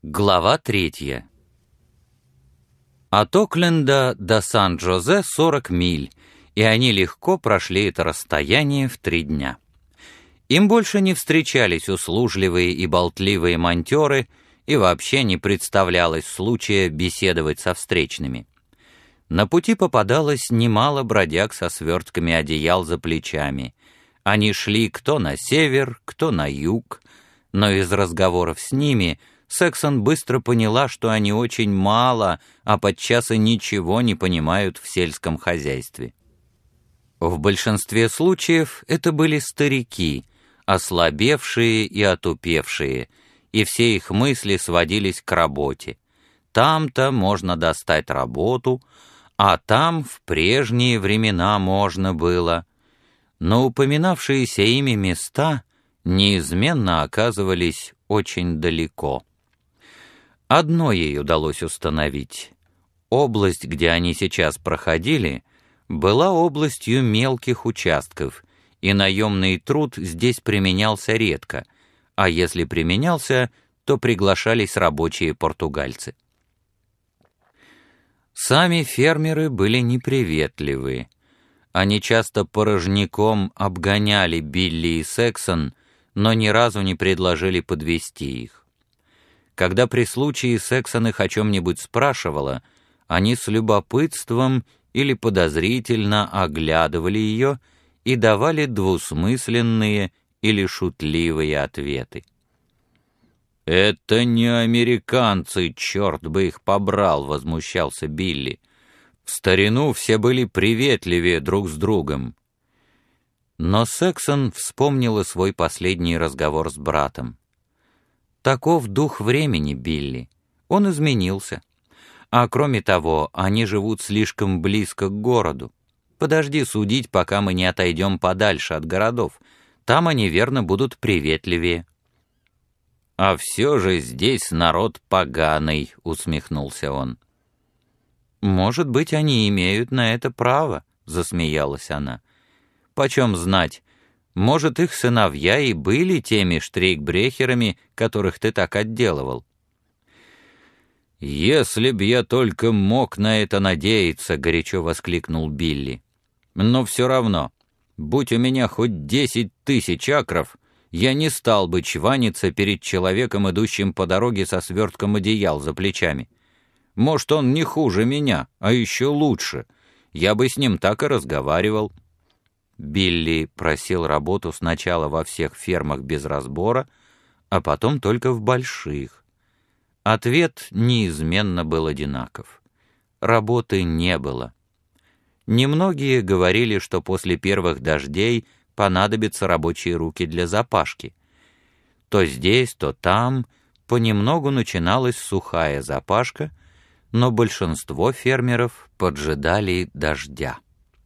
Глава 3. От Окленда до Сан-Джозе 40 миль, и они легко прошли это расстояние в 3 дня. Им больше не встречались услужливые и болтливые монтёры, и вообще не представлялось случая беседовать со встречными. На пути попадалось немало бродяг со свертками одеял за плечами. Они шли кто на север, кто на юг, но из разговоров с ними Сексон быстро поняла, что они очень мало, а подчас и ничего не понимают в сельском хозяйстве. В большинстве случаев это были старики, ослабевшие и отупевшие, и все их мысли сводились к работе. Там-то можно достать работу, а там в прежние времена можно было. Но упоминавшиеся ими места неизменно оказывались очень далеко. Одно ей удалось установить. Область, где они сейчас проходили, была областью мелких участков, и наемный труд здесь применялся редко, а если применялся, то приглашались рабочие португальцы. Сами фермеры были неприветливы. Они часто порожняком обгоняли Билли и Сексон, но ни разу не предложили подвезти их. Когда при случае Сексон их о чем-нибудь спрашивала, они с любопытством или подозрительно оглядывали ее и давали двусмысленные или шутливые ответы. «Это не американцы, черт бы их побрал!» — возмущался Билли. «В старину все были приветливее друг с другом». Но Сексон вспомнила свой последний разговор с братом. «Таков дух времени, Билли. Он изменился. А кроме того, они живут слишком близко к городу. Подожди судить, пока мы не отойдем подальше от городов. Там они, верно, будут приветливее». «А все же здесь народ поганый», — усмехнулся он. «Может быть, они имеют на это право», — засмеялась она. «Почем знать? Может, их сыновья и были теми штрейкбрехерами, которых ты так отделывал». «Если б я только мог на это надеяться», — горячо воскликнул Билли. «Но все равно, будь у меня хоть 10 000 акров, я не стал бы чваниться перед человеком, идущим по дороге со свертком одеял за плечами. Может, он не хуже меня, а еще лучше. Я бы с ним так и разговаривал». Билли просил работу сначала во всех фермах без разбора, а потом только в больших. Ответ неизменно был одинаков. Работы не было. Немногие говорили, что после первых дождей понадобятся рабочие руки для запашки. То здесь, то там понемногу начиналась сухая запашка, но большинство фермеров поджидали дождя.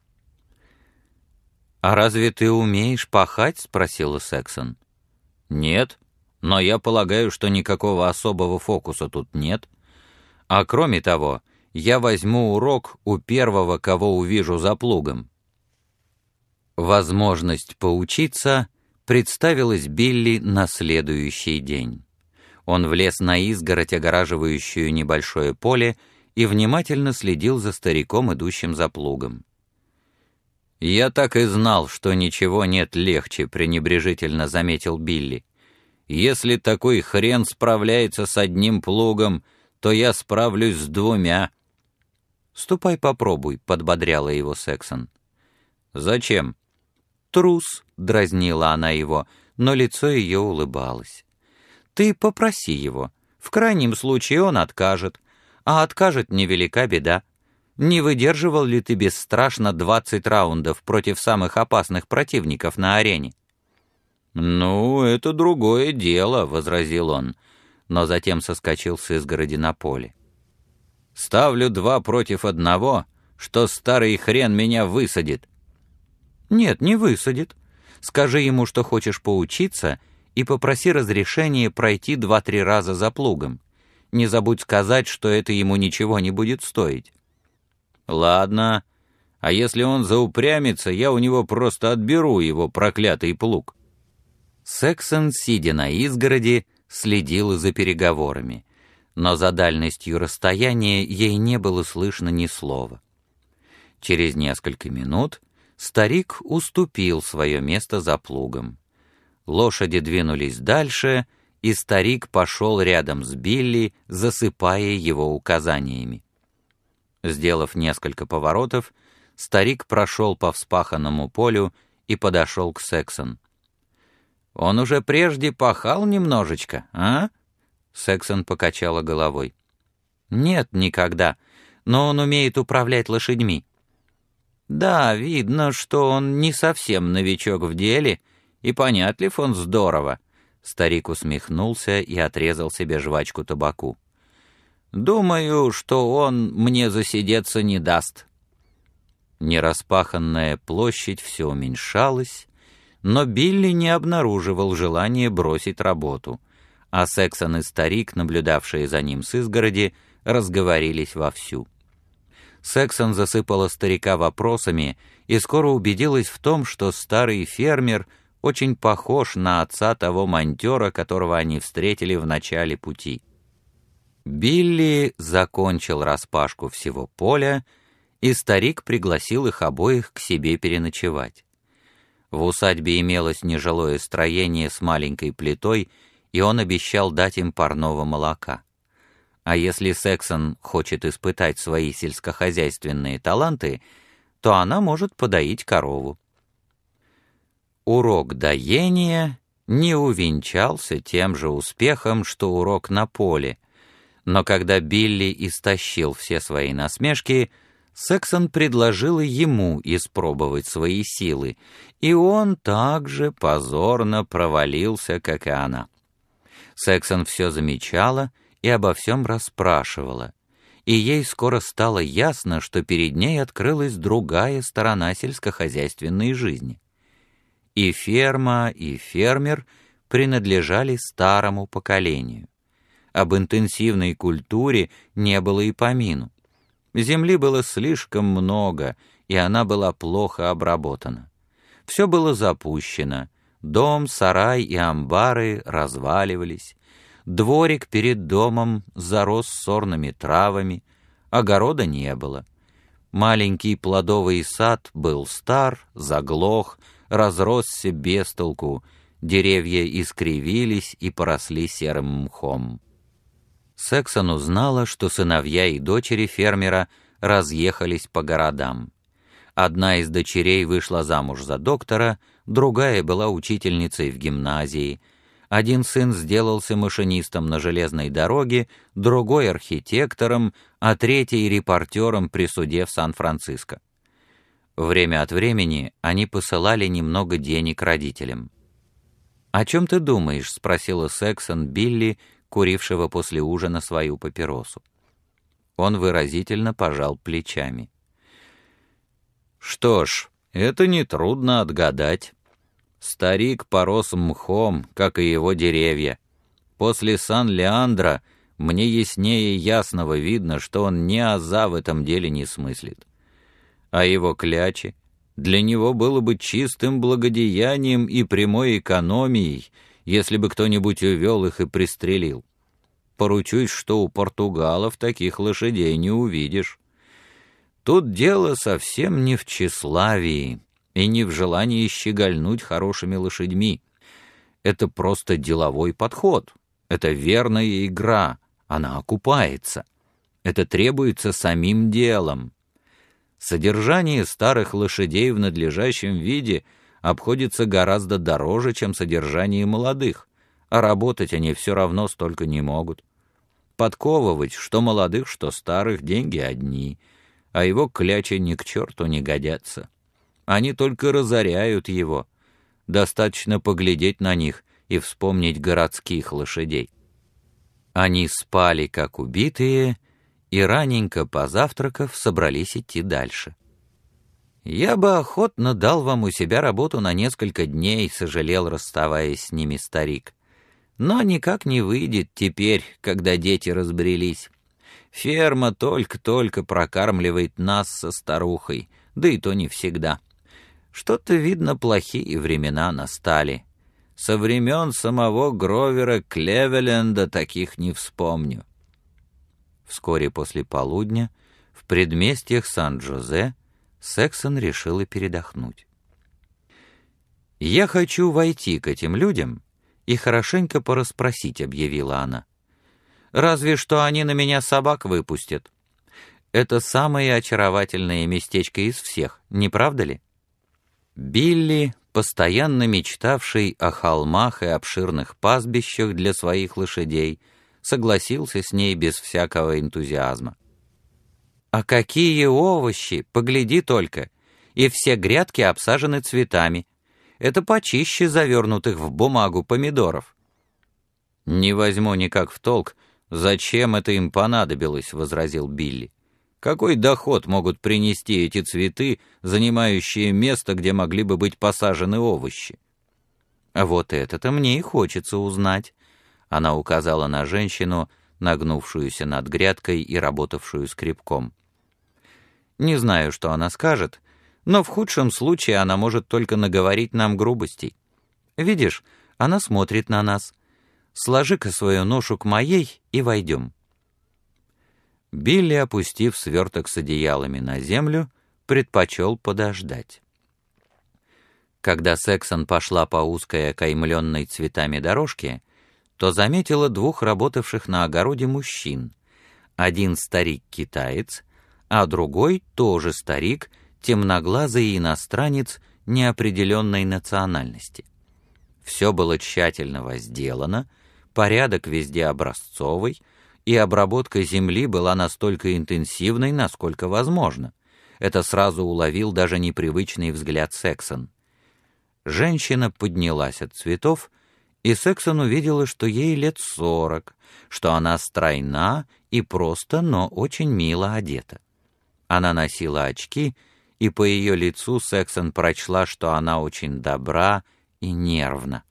«А разве ты умеешь пахать?» — спросила Сексон. «Нет, но я полагаю, что никакого особого фокуса тут нет. А кроме того, я возьму урок у первого, кого увижу за плугом». Возможность поучиться представилась Билли на следующий день. Он влез на изгородь, огораживающую небольшое поле, и внимательно следил за стариком, идущим за плугом. «Я так и знал, что ничего нет легче», — пренебрежительно заметил Билли. «Если такой хрен справляется с одним плугом, то я справлюсь с 2». «Ступай попробуй», — подбодряла его Сексон. «Зачем?» «Трус», — дразнила она его, но лицо ее улыбалось. «Ты попроси его. В крайнем случае он откажет. А откажет — невелика беда. Не выдерживал ли ты бесстрашно 20 раундов против самых опасных противников на арене?» «Ну, это другое дело», — возразил он, но затем соскочил с изгороди на поле. «Ставлю 2 против 1, что старый хрен меня высадит». «Нет, не высадит. Скажи ему, что хочешь поучиться, и попроси разрешения пройти 2-3 раза за плугом. Не забудь сказать, что это ему ничего не будет стоить». «Ладно, а если он заупрямится, я у него просто отберу его проклятый плуг». Сексон, сидя на изгороди, следил за переговорами. но за дальностью расстояния ей не было слышно ни слова. Через несколько минут старик уступил свое место за плугом. Лошади двинулись дальше, и старик пошел рядом с Билли, засыпая его указаниями. Сделав несколько поворотов, старик прошел по вспаханному полю и подошел к Сексон. «Он уже прежде пахал немножечко, а?» Сексон покачала головой. «Нет, никогда, но он умеет управлять лошадьми». «Да, видно, что он не совсем новичок в деле, и понятлив он здорово». Старик усмехнулся и отрезал себе жвачку табаку. «Думаю, что он мне засидеться не даст». Нераспаханная площадь все уменьшалась, но Билли не обнаруживал желания бросить работу, а Сексон и старик, наблюдавшие за ним с изгороди, разговорились вовсю. Сексон засыпала старика вопросами и скоро убедилась в том, что старый фермер очень похож на отца того монтера, которого они встретили в начале пути. Билли закончил распашку всего поля, и старик пригласил их обоих к себе переночевать. В усадьбе имелось нежилое строение с маленькой плитой, и он обещал дать им парного молока. А если Сексон хочет испытать свои сельскохозяйственные таланты, то она может подоить корову. Урок доения не увенчался тем же успехом, что урок на поле, но когда Билли истощил все свои насмешки, Сексон предложила ему испробовать свои силы, и он также позорно провалился, как и она. Сексон все замечала и обо всем расспрашивала, и ей скоро стало ясно, что перед ней открылась другая сторона сельскохозяйственной жизни. И ферма, и фермер принадлежали старому поколению. Об интенсивной культуре не было и помину. Земли было слишком много, и она была плохо обработана. Все было запущено. Дом, сарай и амбары разваливались. Дворик перед домом зарос сорными травами. Огорода не было. Маленький плодовый сад был стар, заглох, разросся без толку. Деревья искривились и поросли серым мхом. Сексон узнала, что сыновья и дочери фермера разъехались по городам. Одна из дочерей вышла замуж за доктора, другая была учительницей в гимназии. Один сын сделался машинистом на железной дороге, другой — архитектором, а третий — репортером при суде в Сан-Франциско. Время от времени они посылали немного денег родителям. «О чем ты думаешь?» — спросила Сексон Билли, курившего после ужина свою папиросу. Он выразительно пожал плечами. «Что ж, это нетрудно отгадать. Старик порос мхом, как и его деревья. После Сан-Леандро мне яснее ясного видно, что он ни аза в этом деле не смыслит. А его клячи для него было бы чистым благодеянием и прямой экономией, если бы кто-нибудь увел их и пристрелил. Поручусь, что у португалов таких лошадей не увидишь. Тут дело совсем не в тщеславии и не в желании щегольнуть хорошими лошадьми. Это просто деловой подход, это верная игра, она окупается. Это требуется самим делом. Содержание старых лошадей в надлежащем виде обходится гораздо дороже, чем содержание молодых, а работать они все равно столько не могут. Подковывать, что молодых, что старых, деньги одни, а его клячи ни к черту не годятся. Они только разоряют его. Достаточно поглядеть на них и вспомнить городских лошадей. Они спали, как убитые, и раненько позавтракав, собрались идти дальше. «Я бы охотно дал вам у себя работу на несколько дней», — сожалел, расставаясь с ними старик. «Но никак не выйдет теперь, когда дети разбрелись. Ферма только-только прокармливает нас со старухой, да и то не всегда. Что-то, видно, плохие времена настали. Со времен самого Гровера Клевеленда таких не вспомню. Вскоре после полудня в предместьях Сан-Джозе Сексон решила передохнуть. «Я хочу войти к этим людям и хорошенько порасспросить», — объявила она. «Разве что они на меня собак выпустят. Это самое очаровательное местечко из всех, не правда ли?» Билли, постоянно мечтавший о холмах и обширных пастбищах для своих лошадей, согласился с ней без всякого энтузиазма. «А какие овощи! Погляди только! И все грядки обсажены цветами. Это почище завернутых в бумагу помидоров». «Не возьму никак в толк, зачем это им понадобилось», — возразил Билли. «Какой доход могут принести эти цветы, занимающие место, где могли бы быть посажены овощи?» «А вот это-то мне и хочется узнать», — она указала на женщину, нагнувшуюся над грядкой и работавшую скребком. «Не знаю, что она скажет, но в худшем случае она может только наговорить нам грубостей. Видишь, она смотрит на нас. Сложи-ка свою ношу к моей и войдем». Билли, опустив сверток с одеялами на землю, предпочел подождать. Когда Сексон пошла по узкой окаймленной цветами дорожке, то заметила двух работавших на огороде мужчин. Один старик-китаец, а другой тоже старик, темноглазый иностранец неопределенной национальности. Все было тщательно возделано, порядок везде образцовый, и обработка земли была настолько интенсивной, насколько возможно. Это сразу уловил даже непривычный взгляд Сексон. Женщина поднялась от цветов, и Сексон увидела, что ей лет 40, что она стройна и просто, но очень мило одета. Она носила очки, и по ее лицу Сексон прочла, что она очень добра и нервна.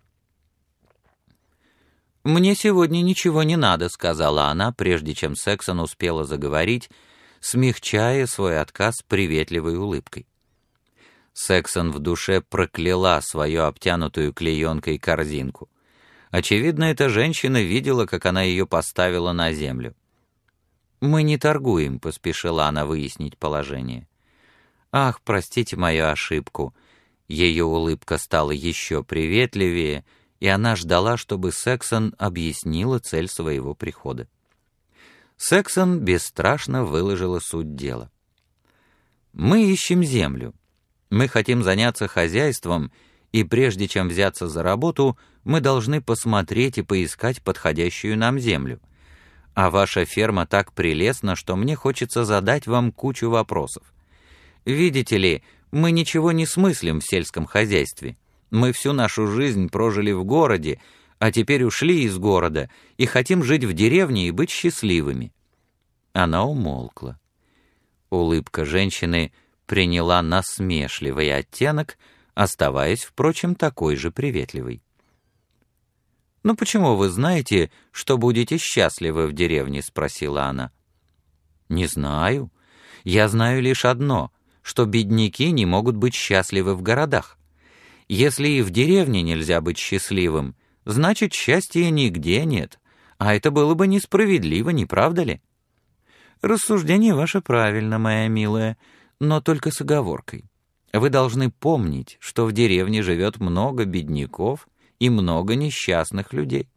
«Мне сегодня ничего не надо», — сказала она, прежде чем Сексон успела заговорить, смягчая свой отказ приветливой улыбкой. Сексон в душе прокляла свою обтянутую клеенкой корзинку. Очевидно, эта женщина видела, как она ее поставила на землю. «Мы не торгуем», — поспешила она выяснить положение. «Ах, простите мою ошибку». Ее улыбка стала еще приветливее, и она ждала, чтобы Сексон объяснила цель своего прихода. Сексон бесстрашно выложила суть дела. «Мы ищем землю. Мы хотим заняться хозяйством, и прежде чем взяться за работу, мы должны посмотреть и поискать подходящую нам землю. А ваша ферма так прелестна, что мне хочется задать вам кучу вопросов. Видите ли, мы ничего не смыслим в сельском хозяйстве. Мы всю нашу жизнь прожили в городе, а теперь ушли из города и хотим жить в деревне и быть счастливыми». Она умолкла. Улыбка женщины приняла насмешливый оттенок, оставаясь, впрочем, такой же приветливой. «Ну почему вы знаете, что будете счастливы в деревне?» — спросила она. «Не знаю. Я знаю лишь одно, что бедняки не могут быть счастливы в городах. Если и в деревне нельзя быть счастливым, значит, счастья нигде нет, а это было бы несправедливо, не правда ли?» «Рассуждение ваше правильно, моя милая, но только с оговоркой. Вы должны помнить, что в деревне живет много бедняков и много несчастных людей».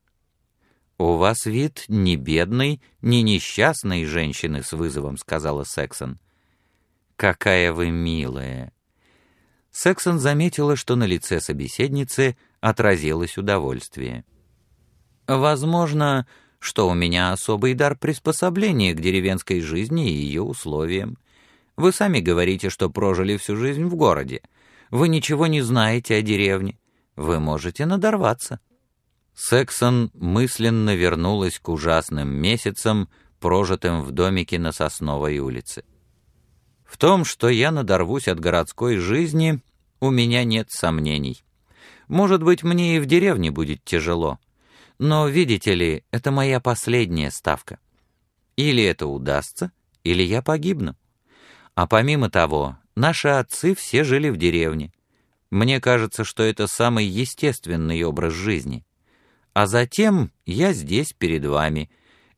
«У вас вид ни бедной, ни несчастной женщины», — с вызовом сказала Сексон. «Какая вы милая!» Сексон заметила, что на лице собеседницы отразилось удовольствие. «Возможно, что у меня особый дар приспособления к деревенской жизни и ее условиям. Вы сами говорите, что прожили всю жизнь в городе. Вы ничего не знаете о деревне. Вы можете надорваться». Сексон мысленно вернулась к ужасным месяцам, прожитым в домике на Сосновой улице. В том, что я надорвусь от городской жизни, у меня нет сомнений. Может быть, мне и в деревне будет тяжело. Но, видите ли, это моя последняя ставка. Или это удастся, или я погибну. А помимо того, наши отцы все жили в деревне. Мне кажется, что это самый естественный образ жизни. А затем я здесь перед вами.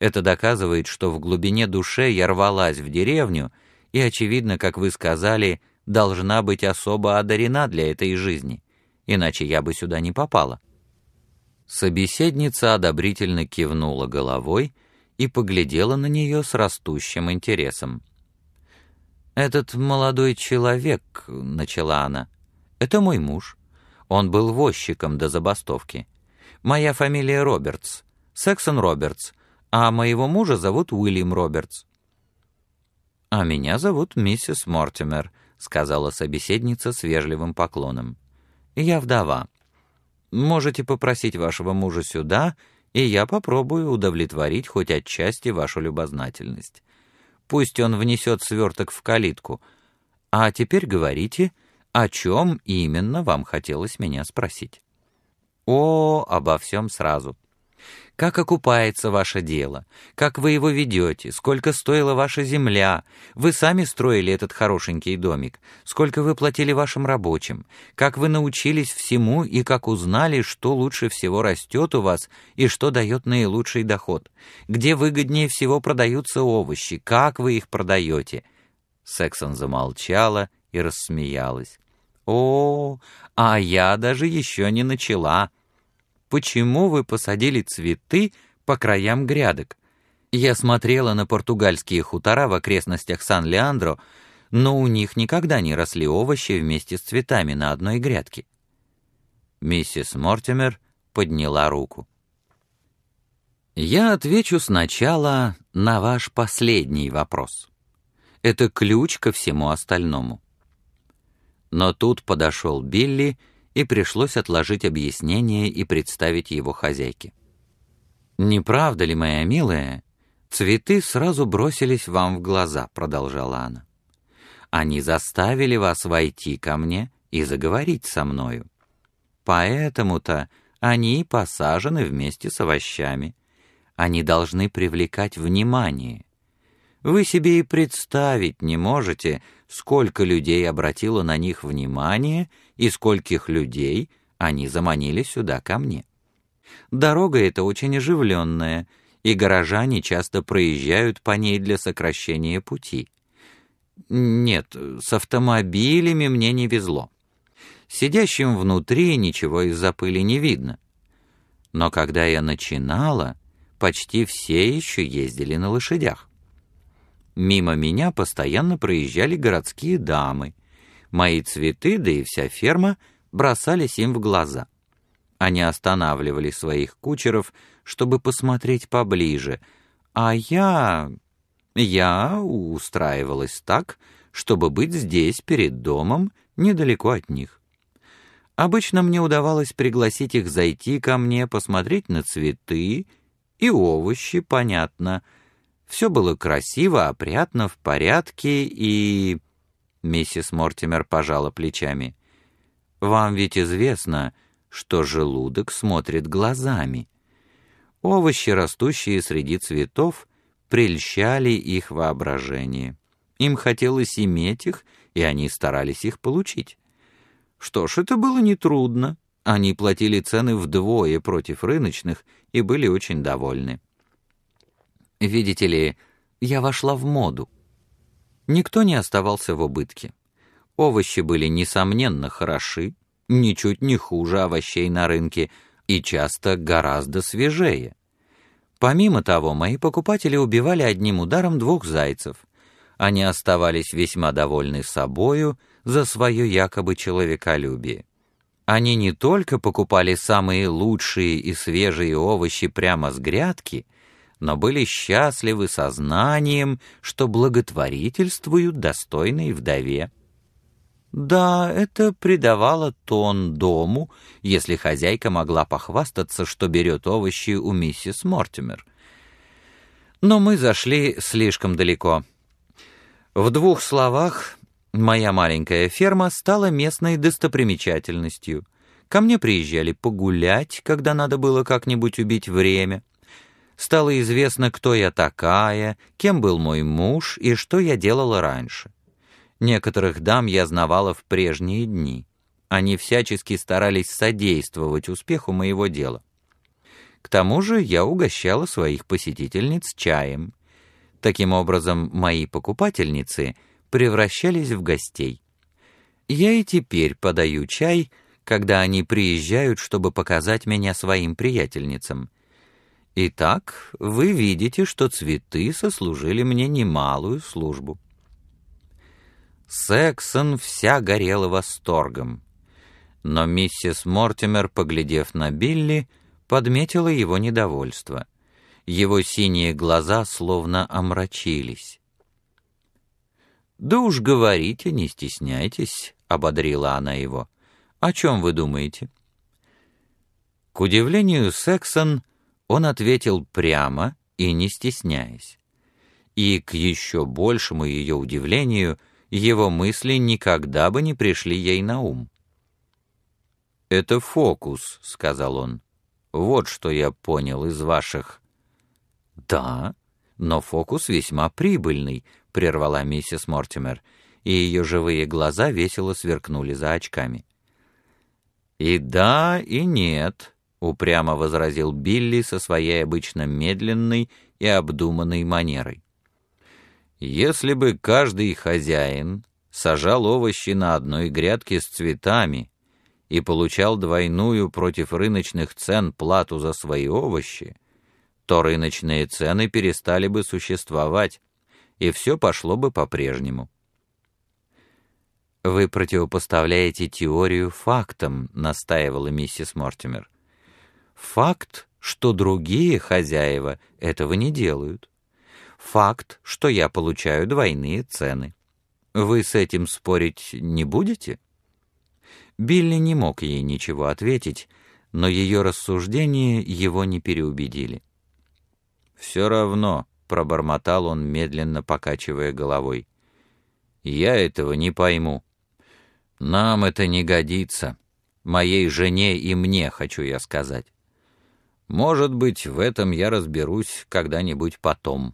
Это доказывает, что в глубине души я рвалась в деревню и, очевидно, как вы сказали, должна быть особо одарена для этой жизни, иначе я бы сюда не попала». Собеседница одобрительно кивнула головой и поглядела на нее с растущим интересом. «Этот молодой человек, — начала она, — это мой муж. Он был возчиком до забастовки. Моя фамилия Робертс, Сексон Робертс, а моего мужа зовут Уильям Робертс». «А меня зовут миссис Мортимер», — сказала собеседница с вежливым поклоном. «Я вдова. Можете попросить вашего мужа сюда, и я попробую удовлетворить хоть отчасти вашу любознательность. Пусть он внесет сверток в калитку. А теперь говорите, о чем именно вам хотелось меня спросить». «О, обо всем сразу. Как окупается ваше дело? Как вы его ведете? Сколько стоила ваша земля? Вы сами строили этот хорошенький домик? Сколько вы платили вашим рабочим? Как вы научились всему и как узнали, что лучше всего растет у вас и что дает наилучший доход? Где выгоднее всего продаются овощи? Как вы их продаете?» Сексон замолчала и рассмеялась. «О, а я даже еще не начала. Почему вы посадили цветы по краям грядок? Я смотрела на португальские хутора в окрестностях Сан-Леандро, но у них никогда не росли овощи вместе с цветами на одной грядке». Миссис Мортимер подняла руку. «Я отвечу сначала на ваш последний вопрос. Это ключ ко всему остальному». Но тут подошел Билли, и пришлось отложить объяснение и представить его хозяйке. «Не правда ли, моя милая, цветы сразу бросились вам в глаза», — продолжала она. «Они заставили вас войти ко мне и заговорить со мною. Поэтому-то они и посажены вместе с овощами. Они должны привлекать внимание. Вы себе и представить не можете, сколько людей обратило на них внимание и скольких людей они заманили сюда ко мне. Дорога эта очень оживленная, и горожане часто проезжают по ней для сокращения пути. Нет, с автомобилями мне не везло. Сидящим внутри ничего из-за пыли не видно. Но когда я начинала, почти все еще ездили на лошадях. Мимо меня постоянно проезжали городские дамы. Мои цветы, да и вся ферма, бросались им в глаза. Они останавливали своих кучеров, чтобы посмотреть поближе, а я устраивалась так, чтобы быть здесь, перед домом, недалеко от них. Обычно мне удавалось пригласить их зайти ко мне, посмотреть на цветы и овощи, понятно. Все было красиво, опрятно, в порядке, и... Миссис Мортимер пожала плечами. «Вам ведь известно, что желудок смотрит глазами. Овощи, растущие среди цветов, прельщали их воображение. Им хотелось иметь их, и они старались их получить. Что ж, это было нетрудно. Они платили цены вдвое против рыночных и были очень довольны. Видите ли, я вошла в моду. Никто не оставался в убытке. Овощи были, несомненно, хороши, ничуть не хуже овощей на рынке и часто гораздо свежее. Помимо того, мои покупатели убивали одним ударом 2 зайцев. Они оставались весьма довольны собою за свое якобы человеколюбие. Они не только покупали самые лучшие и свежие овощи прямо с грядки, но были счастливы сознанием, что благотворительствуют достойной вдове. Да, это придавало тон дому, если хозяйка могла похвастаться, что берет овощи у миссис Мортимер. Но мы зашли слишком далеко. В 2 словах, моя маленькая ферма стала местной достопримечательностью. Ко мне приезжали погулять, когда надо было как-нибудь убить время. Стало известно, кто я такая, кем был мой муж и что я делала раньше. Некоторых дам я знавала в прежние дни. Они всячески старались содействовать успеху моего дела. К тому же я угощала своих посетительниц чаем. Таким образом, мои покупательницы превращались в гостей. Я и теперь подаю чай, когда они приезжают, чтобы показать меня своим приятельницам. Итак, вы видите, что цветы сослужили мне немалую службу». Сексон вся горела восторгом, но миссис Мортимер, поглядев на Билли, подметила его недовольство. Его синие глаза словно омрачились. «Да уж говорите, не стесняйтесь», — ободрила она его. «О чем вы думаете?» К удивлению Сексон, он ответил прямо и не стесняясь. И к еще большему ее удивлению, его мысли никогда бы не пришли ей на ум. «Это фокус», — сказал он. «Вот что я понял из ваших...» «Да, но фокус весьма прибыльный», — прервала миссис Мортимер, и ее живые глаза весело сверкнули за очками. «И да, и нет», — упрямо возразил Билли со своей обычно медленной и обдуманной манерой. «Если бы каждый хозяин сажал овощи на одной грядке с цветами и получал двойную против рыночных цен плату за свои овощи, то рыночные цены перестали бы существовать, и все пошло бы по-прежнему». «Вы противопоставляете теорию фактам», — настаивала миссис Мортимер. «Факт, что другие хозяева этого не делают. Факт, что я получаю двойные цены. Вы с этим спорить не будете?» Билли не мог ей ничего ответить, но ее рассуждения его не переубедили. «Все равно», — пробормотал он, медленно покачивая головой, — «я этого не пойму. Нам это не годится. Моей жене и мне, хочу я сказать. Может быть, в этом я разберусь когда-нибудь потом».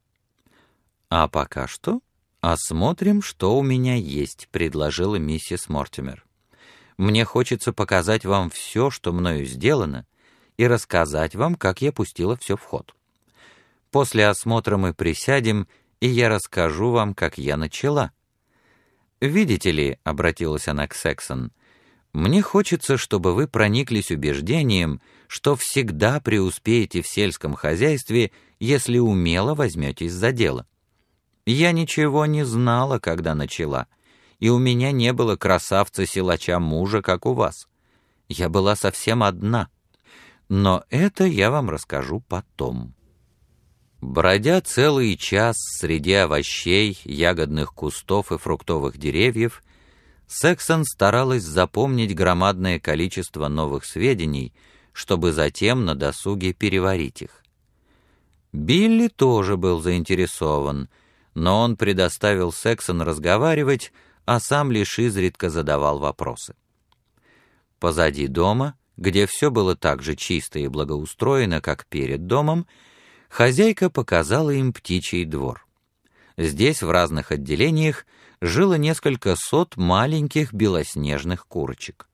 «А пока что осмотрим, что у меня есть», — предложила миссис Мортимер. «Мне хочется показать вам все, что мною сделано, и рассказать вам, как я пустила все в ход. После осмотра мы присядем, и я расскажу вам, как я начала». «Видите ли», — обратилась она к Сексон, — «мне хочется, чтобы вы прониклись убеждением, что всегда преуспеете в сельском хозяйстве, если умело возьметесь за дело. Я ничего не знала, когда начала, и у меня не было красавца-силача мужа, как у вас. Я была совсем одна. Но это я вам расскажу потом». Бродя целый час среди овощей, ягодных кустов и фруктовых деревьев, Сексон старалась запомнить громадное количество новых сведений, чтобы затем на досуге переварить их. Билли тоже был заинтересован, но он предоставил Сексон разговаривать, а сам лишь изредка задавал вопросы. Позади дома, где все было так же чисто и благоустроено, как перед домом, хозяйка показала им птичий двор. Здесь в разных отделениях жило несколько сот маленьких белоснежных курочек.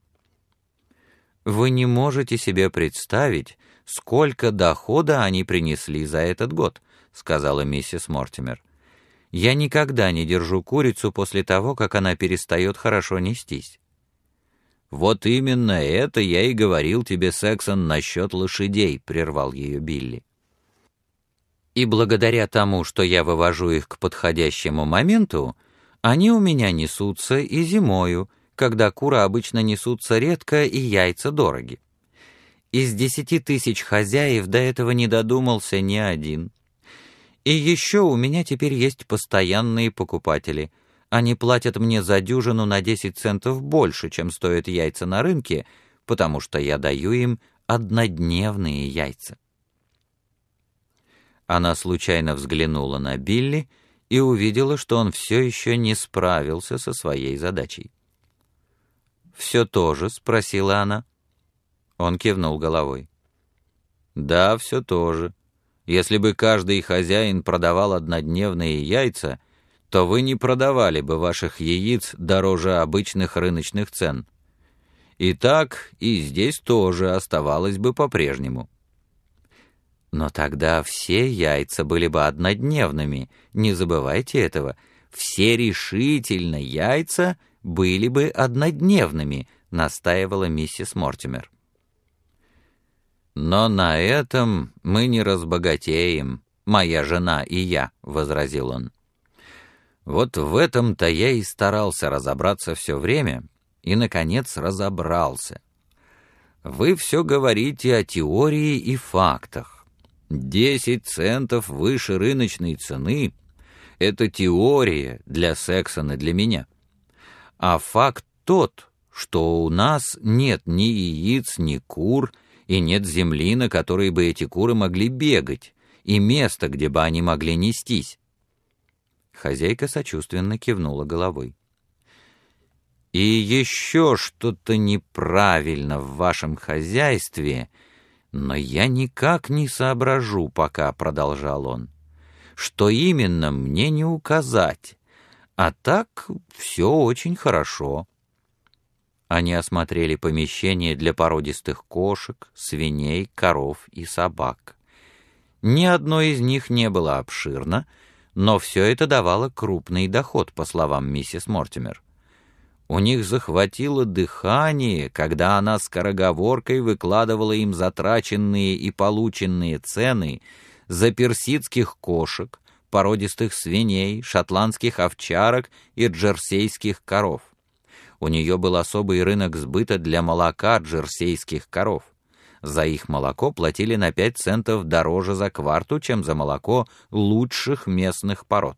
Вы не можете себе представить, сколько дохода они принесли за этот год, сказала миссис Мортимер. Я никогда не держу курицу после того, как она перестает хорошо нестись. Вот именно это я и говорил тебе, Сексон, насчет лошадей, прервал ее Билли. И благодаря тому, что я вывожу их к подходящему моменту, они у меня несутся и зимою, когда куры обычно несутся редко и яйца дороги. Из 10 тысяч хозяев до этого не додумался ни один. И еще у меня теперь есть постоянные покупатели. Они платят мне за дюжину на 10 центов больше, чем стоят яйца на рынке, потому что я даю им однодневные яйца. Она случайно взглянула на Билли и увидела, что он все еще не справился со своей задачей. «Все то же?» — спросила она. Он кивнул головой. «Да, все то же. Если бы каждый хозяин продавал однодневные яйца, то вы не продавали бы ваших яиц дороже обычных рыночных цен. И так и здесь тоже оставалось бы по-прежнему». Но тогда все яйца были бы однодневными, не забывайте этого. Все решительно яйца были бы однодневными, настаивала миссис Мортимер. «Но на этом мы не разбогатеем, моя жена и я», — возразил он. «Вот в этом-то я и старался разобраться все время, и, наконец, разобрался. Вы все говорите о теории и фактах. 10 центов выше рыночной цены — это теория для Сексона и для меня. А факт тот, что у нас нет ни яиц, ни кур, и нет земли, на которой бы эти куры могли бегать, и места, где бы они могли нестись». Хозяйка сочувственно кивнула головой. «И еще что-то неправильно в вашем хозяйстве, но я никак не соображу пока», — продолжал он, — «что именно мне не указать, а так все очень хорошо». Они осмотрели помещение для породистых кошек, свиней, коров и собак. Ни одно из них не было обширно, но все это давало крупный доход, по словам миссис Мортимер. У них захватило дыхание, когда она скороговоркой выкладывала им затраченные и полученные цены за персидских кошек, породистых свиней, шотландских овчарок и джерсейских коров. У нее был особый рынок сбыта для молока джерсейских коров. За их молоко платили на 5 центов дороже за кварту, чем за молоко лучших местных пород.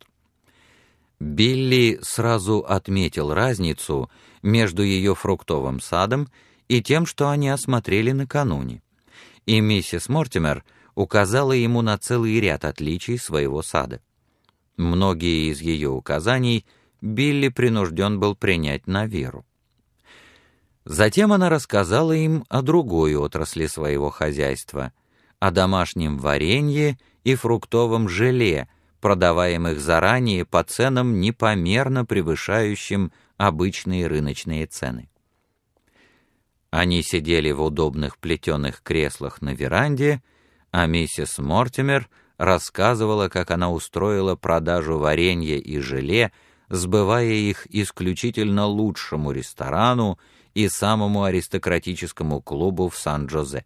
Билли сразу отметил разницу между ее фруктовым садом и тем, что они осмотрели накануне, и миссис Мортимер указала ему на целый ряд отличий своего сада. Многие из ее указаний Билли принужден был принять на веру. Затем она рассказала им о другой отрасли своего хозяйства, о домашнем варенье и фруктовом желе, продаваемых заранее по ценам, непомерно превышающим обычные рыночные цены. Они сидели в удобных плетеных креслах на веранде, а миссис Мортимер рассказывала, как она устроила продажу варенья и желе, сбывая их исключительно лучшему ресторану и самому аристократическому клубу в Сан-Джозе.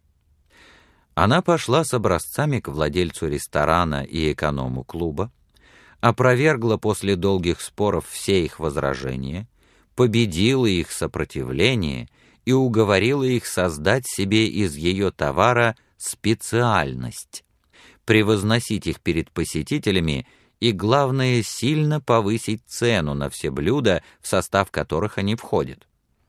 Она пошла с образцами к владельцу ресторана и эконому клуба, опровергла после долгих споров все их возражения, победила их сопротивление и уговорила их создать себе из ее товара специальность, превозносить их перед посетителями и, главное, сильно повысить цену на все блюда, в состав которых они входят.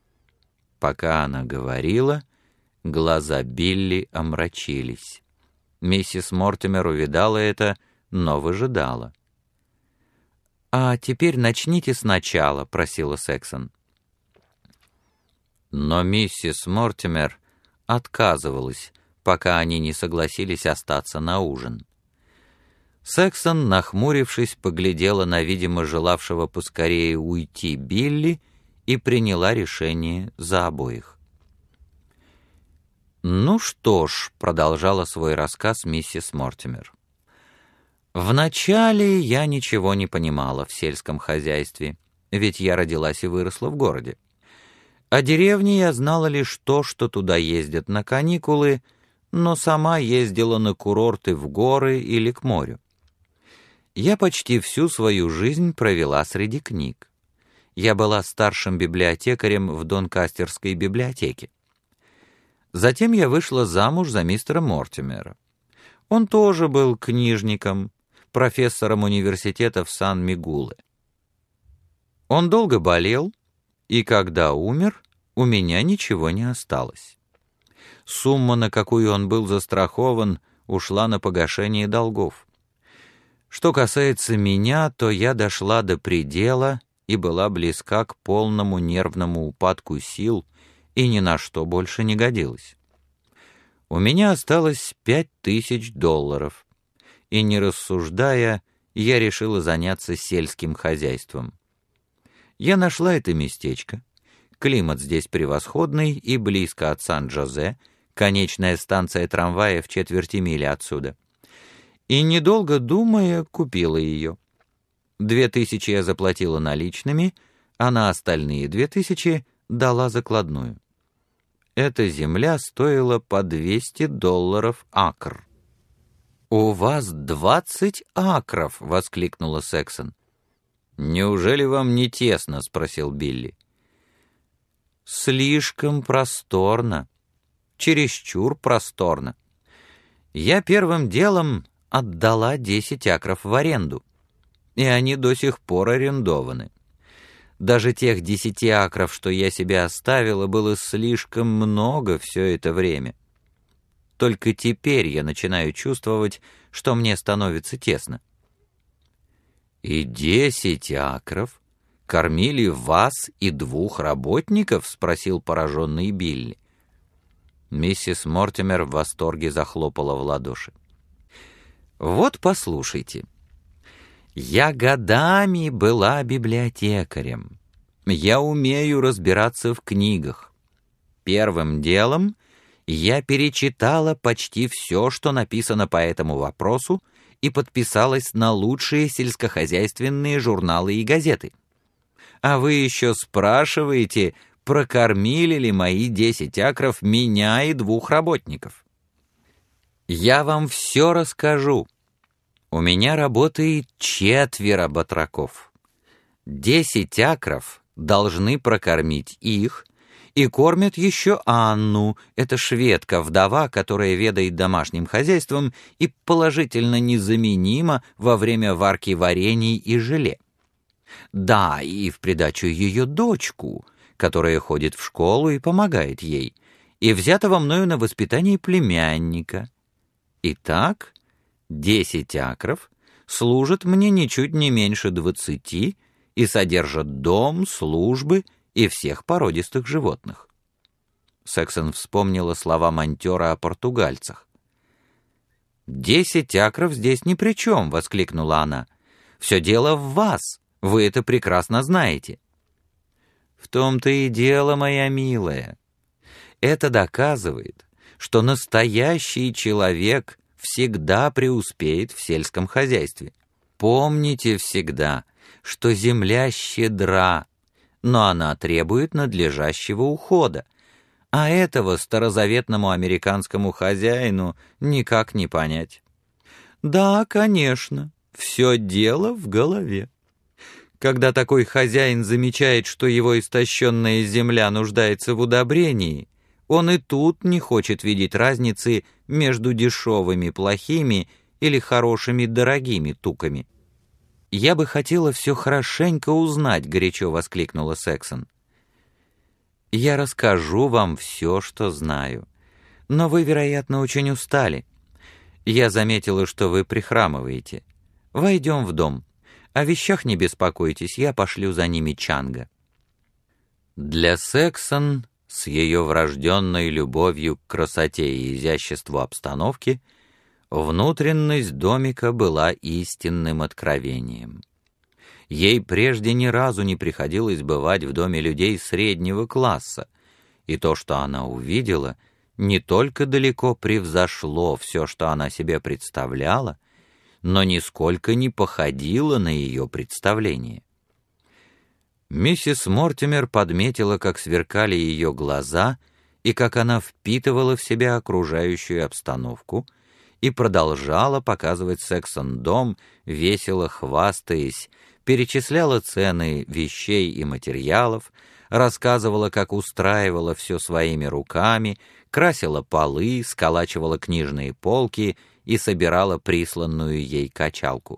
Пока она говорила, глаза Билли омрачились. Миссис Мортимер увидала это, но выжидала. «А теперь начните сначала», — просила Сексон. Но миссис Мортимер отказывалась, пока они не согласились остаться на ужин. Сексон, нахмурившись, поглядела на, видимо, желавшего поскорее уйти Билли и приняла решение за обоих. «Ну что ж», — продолжала свой рассказ миссис Мортимер, «вначале я ничего не понимала в сельском хозяйстве, ведь я родилась и выросла в городе. О деревне я знала лишь то, что туда ездят на каникулы, но сама ездила на курорты в горы или к морю. Я почти всю свою жизнь провела среди книг. Я была старшим библиотекарем в Донкастерской библиотеке. Затем я вышла замуж за мистера Мортимера. Он тоже был книжником, профессором университета в Сан-Мигуле. Он долго болел, и когда умер, у меня ничего не осталось. Сумма, на какую он был застрахован, ушла на погашение долгов. Что касается меня, то я дошла до предела и была близка к полному нервному упадку сил и ни на что больше не годилась. У меня осталось $5000, и, не рассуждая, я решила заняться сельским хозяйством. Я нашла это местечко. Климат здесь превосходный и близко от Сан-Джозе, конечная станция трамвая в четверти мили отсюда. И, недолго думая, купила ее. 2000 я заплатила наличными, а на остальные 2000 дала закладную. Эта земля стоила по $200 акр. «У вас 20 акров!» — воскликнула Сексон. «Неужели вам не тесно?» — спросил Билли. «Слишком просторно, чересчур просторно. Я первым делом отдала 10 акров в аренду, и они до сих пор арендованы. Даже тех 10 акров, что я себе оставила, было слишком много все это время. Только теперь я начинаю чувствовать, что мне становится тесно». «И 10 акров кормили вас и 2 работников?» — спросил пораженный Билли. Миссис Мортимер в восторге захлопала в ладоши. «Вот послушайте. Я годами была библиотекарем. Я умею разбираться в книгах. Первым делом я перечитала почти все, что написано по этому вопросу, и подписалась на лучшие сельскохозяйственные журналы и газеты. А вы еще спрашиваете, прокормили ли мои 10 акров меня и 2 работников? Я вам все расскажу. У меня работает 4 батраков. 10 акров должны прокормить их, и кормят еще Анну, это шведка-вдова, которая ведает домашним хозяйством и положительно незаменима во время варки варений и желе. Да, и в придачу ее дочку, которая ходит в школу и помогает ей, и взятого мною на воспитание племянника. Итак, 10 акров служат мне ничуть не меньше 20 и содержат дом, службы и всех породистых животных. Сексон вспомнила слова монтера о португальцах. «10 акров здесь ни при чем!» — воскликнула она. «Все дело в вас, вы это прекрасно знаете». «В том-то и дело, моя милая. Это доказывает, что настоящий человек всегда преуспеет в сельском хозяйстве. Помните всегда, что земля щедра, но она требует надлежащего ухода, а этого старозаветному американскому хозяину никак не понять. Да, конечно, все дело в голове. Когда такой хозяин замечает, что его истощенная земля нуждается в удобрении, он и тут не хочет видеть разницы между дешевыми плохими или хорошими дорогими туками. «Я бы хотела все хорошенько узнать», — горячо воскликнула Сексон. «Я расскажу вам все, что знаю, но вы, вероятно, очень устали. Я заметила, что вы прихрамываете. Войдем в дом. О вещах не беспокойтесь, я пошлю за ними Чанга». Для Сексон, с ее врожденной любовью к красоте и изяществу обстановки, внутренность домика была истинным откровением. Ей прежде ни разу не приходилось бывать в доме людей среднего класса, и то, что она увидела, не только далеко превзошло все, что она себе представляла, но нисколько не походило на ее представление. Миссис Мортимер подметила, как сверкали ее глаза и как она впитывала в себя окружающую обстановку, и продолжала показывать Сексон дом, весело хвастаясь, перечисляла цены вещей и материалов, рассказывала, как устраивала все своими руками, красила полы, сколачивала книжные полки и собирала присланную ей качалку.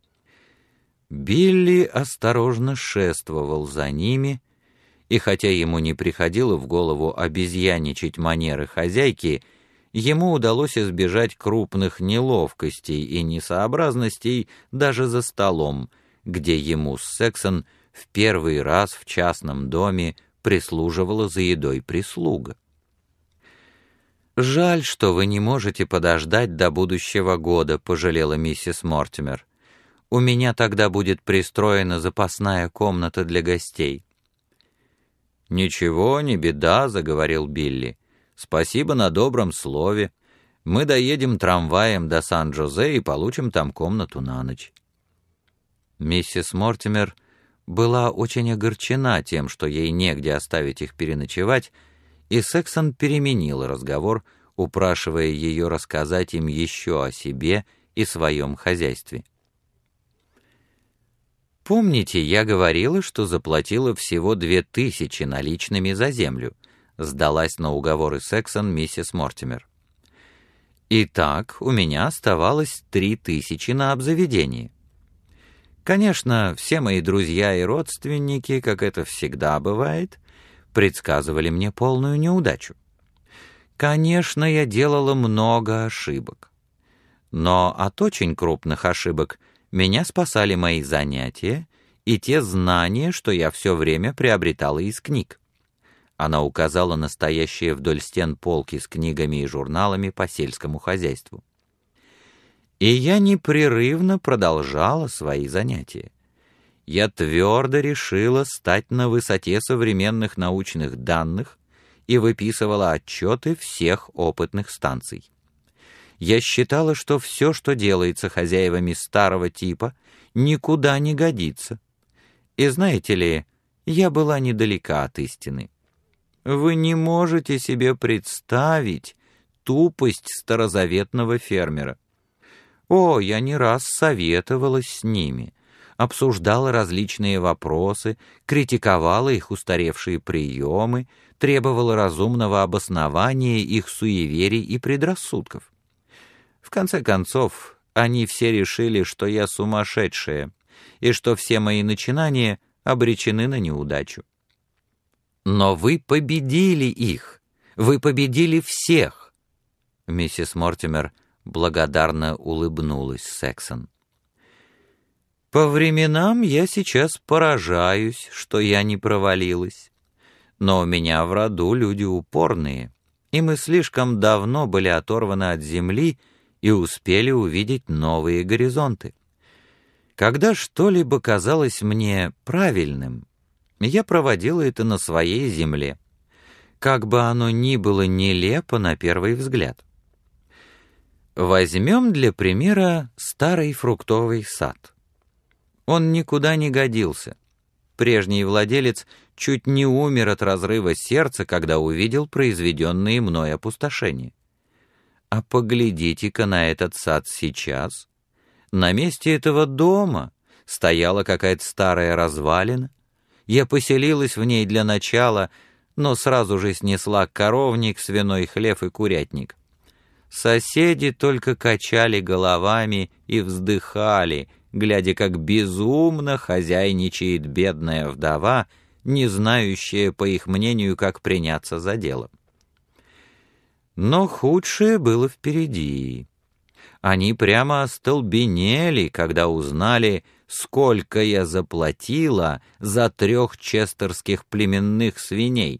Билли осторожно шествовал за ними, и хотя ему не приходило в голову обезьяничать манеры хозяйки, ему удалось избежать крупных неловкостей и несообразностей даже за столом, где ему с Сексон в первый раз в частном доме прислуживала за едой прислуга. «Жаль, что вы не можете подождать до будущего года», — пожалела миссис Мортимер. «У меня тогда будет пристроена запасная комната для гостей». «Ничего, не беда», — заговорил Билли. Спасибо на добром слове. Мы доедем трамваем до Сан-Джозе и получим там комнату на ночь». Миссис Мортимер была очень огорчена тем, что ей негде оставить их переночевать, и Сексон переменил разговор, упрашивая ее рассказать им еще о себе и своем хозяйстве. «Помните, я говорила, что заплатила всего 2000 наличными за землю?» — сдалась на уговоры Сексон миссис Мортимер. «Итак, у меня оставалось 3000 на обзаведение. Конечно, все мои друзья и родственники, как это всегда бывает, предсказывали мне полную неудачу. Конечно, я делала много ошибок. Но от очень крупных ошибок меня спасали мои занятия и те знания, что я все время приобретала из книг». Она указала на стоящие вдоль стен полки с книгами и журналами по сельскому хозяйству. И я непрерывно продолжала свои занятия. Я твердо решила стать на высоте современных научных данных и выписывала отчеты всех опытных станций. Я считала, что все, что делается хозяевами старого типа, никуда не годится. И знаете ли, я была недалека от истины. Вы не можете себе представить тупость старозаветного фермера. О, я не раз советовалась с ними, обсуждала различные вопросы, критиковала их устаревшие приемы, требовала разумного обоснования их суеверий и предрассудков. В конце концов, они все решили, что я сумасшедшая, и что все мои начинания обречены на неудачу. Но вы победили их, вы победили всех. Миссис Мортимер благодарно улыбнулась Сексон. По временам я сейчас поражаюсь, что я не провалилась. Но у меня в роду люди упорные, и мы слишком давно были оторваны от земли и успели увидеть новые горизонты. Когда что-либо казалось мне правильным, я проводила это на своей земле, как бы оно ни было нелепо на первый взгляд. Возьмем для примера старый фруктовый сад. Он никуда не годился. Прежний владелец чуть не умер от разрыва сердца, когда увидел произведенные мной опустошения. А поглядите-ка на этот сад сейчас. На месте этого дома стояла какая-то старая развалина. Я поселилась в ней для начала, но сразу же снесла коровник, свиной хлев и курятник. Соседи только качали головами и вздыхали, глядя, как безумно хозяйничает бедная вдова, не знающая, по их мнению, как приняться за дело. Но худшее было впереди. Они прямо остолбенели, когда узнали, сколько я заплатила за 3 честерских племенных свиней.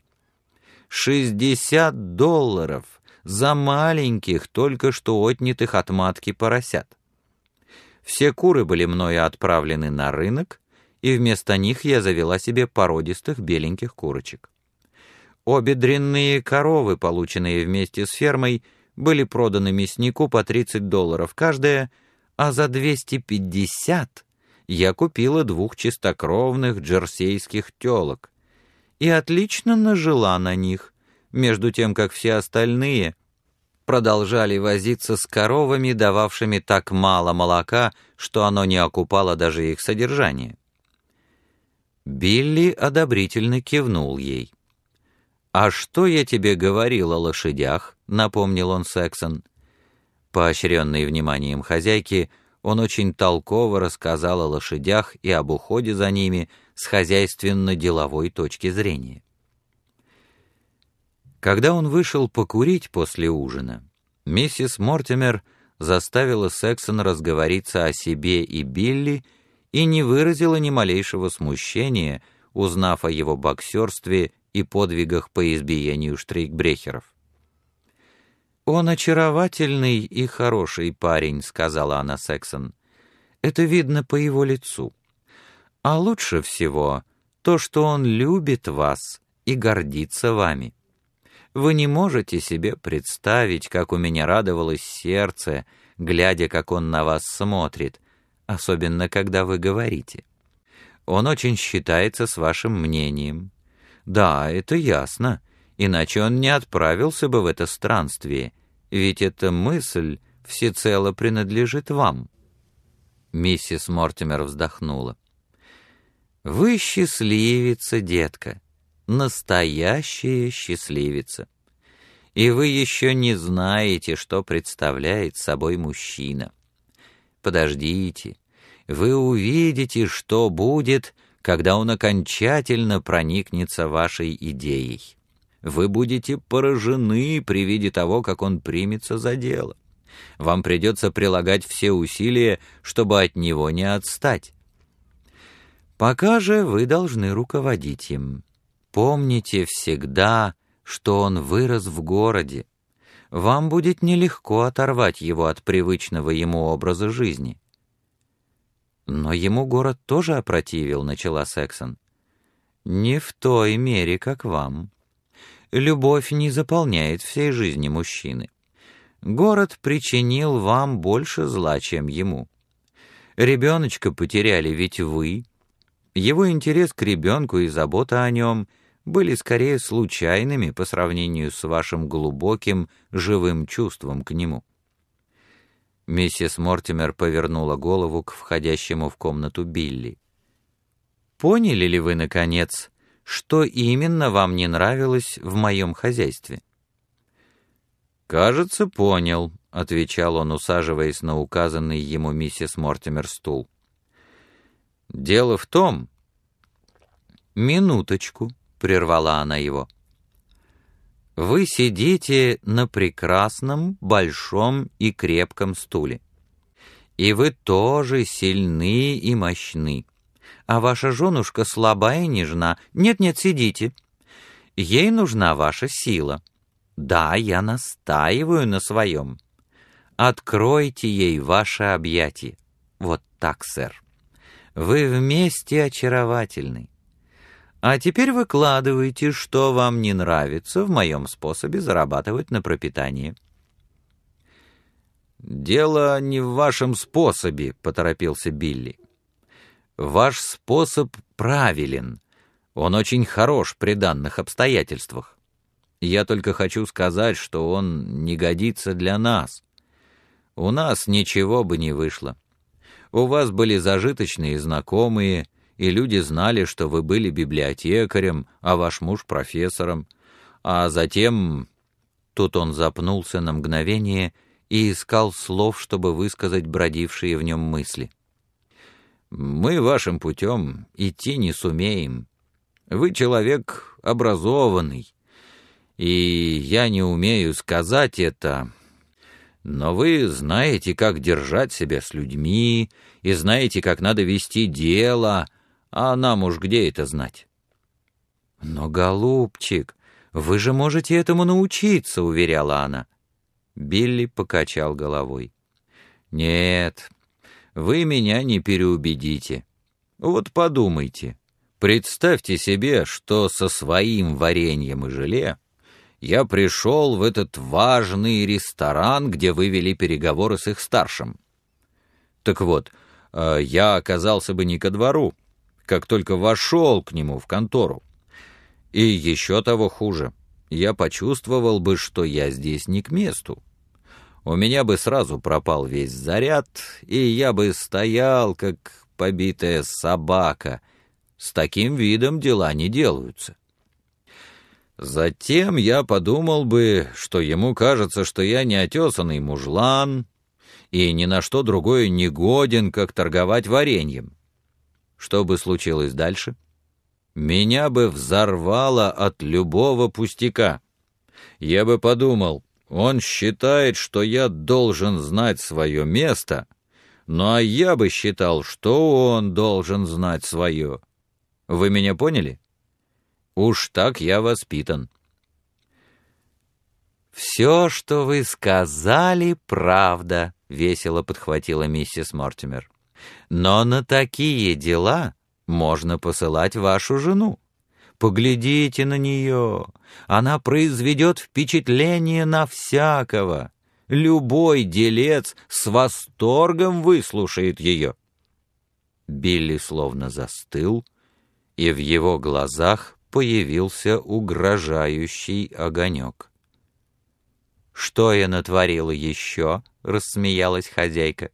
$60 за маленьких, только что отнятых от матки поросят. Все куры были мною отправлены на рынок, и вместо них я завела себе породистых беленьких курочек. Обе дрянные коровы, полученные вместе с фермой, были проданы мяснику по $30 каждая, а за 250 я купила 2 чистокровных джерсейских телок и отлично нажила на них, между тем, как все остальные продолжали возиться с коровами, дававшими так мало молока, что оно не окупало даже их содержание. Билли одобрительно кивнул ей. «А что я тебе говорил о лошадях?» — напомнил он Сексон. Поощренный вниманием хозяйки, он очень толково рассказал о лошадях и об уходе за ними с хозяйственно-деловой точки зрения. Когда он вышел покурить после ужина, миссис Мортимер заставила Сексон разговориться о себе и Билли и не выразила ни малейшего смущения, узнав о его боксерстве и подвигах по избиению штрейкбрехеров. «Он очаровательный и хороший парень», — сказала она Сексон. «Это видно по его лицу. А лучше всего то, что он любит вас и гордится вами. Вы не можете себе представить, как у меня радовалось сердце, глядя, как он на вас смотрит, особенно когда вы говорите. Он очень считается с вашим мнением. Да, это ясно, иначе он не отправился бы в это странствие, ведь эта мысль всецело принадлежит вам». Миссис Мортимер вздохнула. «Вы счастливица, детка, настоящая счастливица. И вы еще не знаете, что представляет собой мужчина. Подождите, вы увидите, что будет, когда он окончательно проникнется вашей идеей. Вы будете поражены при виде того, как он примется за дело. Вам придется прилагать все усилия, чтобы от него не отстать. Пока же вы должны руководить им. Помните всегда, что он вырос в городе. Вам будет нелегко оторвать его от привычного ему образа жизни». «Но ему город тоже опротивил», — начала Сексон. «Не в той мере, как вам. Любовь не заполняет всей жизни мужчины. Город причинил вам больше зла, чем ему. Ребеночка потеряли ведь вы. Его интерес к ребенку и забота о нем были скорее случайными по сравнению с вашим глубоким, живым чувством к нему». Миссис Мортимер повернула голову к входящему в комнату Билли. «Поняли ли вы, наконец, что именно вам не нравилось в моем хозяйстве?» «Кажется, понял», — отвечал он, усаживаясь на указанный ему миссис Мортимер стул. «Дело в том...» «Минуточку», — прервала она его. «Вы сидите на прекрасном, большом и крепком стуле. И вы тоже сильны и мощны. А ваша женушка слаба и нежна. Нет-нет, сидите. Ей нужна ваша сила. Да, я настаиваю на своем. Откройте ей ваше объятие. Вот так, сэр. Вы вместе очаровательны. А теперь выкладывайте, что вам не нравится в моем способе зарабатывать на пропитание». «Дело не в вашем способе», — поторопился Билли. «Ваш способ правилен. Он очень хорош при данных обстоятельствах. Я только хочу сказать, что он не годится для нас. У нас ничего бы не вышло. У вас были зажиточные знакомые, и люди знали, что вы были библиотекарем, а ваш муж профессором. А затем...» Тут он запнулся на мгновение и искал слов, чтобы высказать бродившие в нем мысли. «Мы вашим путем идти не сумеем. Вы человек образованный, и я не умею сказать это, но вы знаете, как держать себя с людьми, и знаете, как надо вести дело, а нам уж где это знать?» «Но, голубчик, вы же можете этому научиться», — уверяла она. Билли покачал головой. «Нет, вы меня не переубедите. Вот подумайте, представьте себе, что со своим вареньем и желе я пришел в этот важный ресторан, где вы вели переговоры с их старшим. Так вот, я оказался бы не ко двору, как только вошел к нему в контору. И еще того хуже, я почувствовал бы, что я здесь не к месту. У меня бы сразу пропал весь заряд, и я бы стоял, как побитая собака. С таким видом дела не делаются. Затем я подумал бы, что ему кажется, что я неотесанный мужлан и ни на что другое не годен, как торговать вареньем. Что бы случилось дальше? Меня бы взорвало от любого пустяка. Я бы подумал, он считает, что я должен знать свое место, ну а я бы считал, что он должен знать свое. Вы меня поняли? Уж так я воспитан». «Все, что вы сказали, правда», — весело подхватила миссис Мортимер. «Но на такие дела можно посылать вашу жену. Поглядите на нее, она произведет впечатление на всякого. Любой делец с восторгом выслушает ее». Билли словно застыл, и в его глазах появился угрожающий огонек. «Что я натворила еще?» — рассмеялась хозяйка.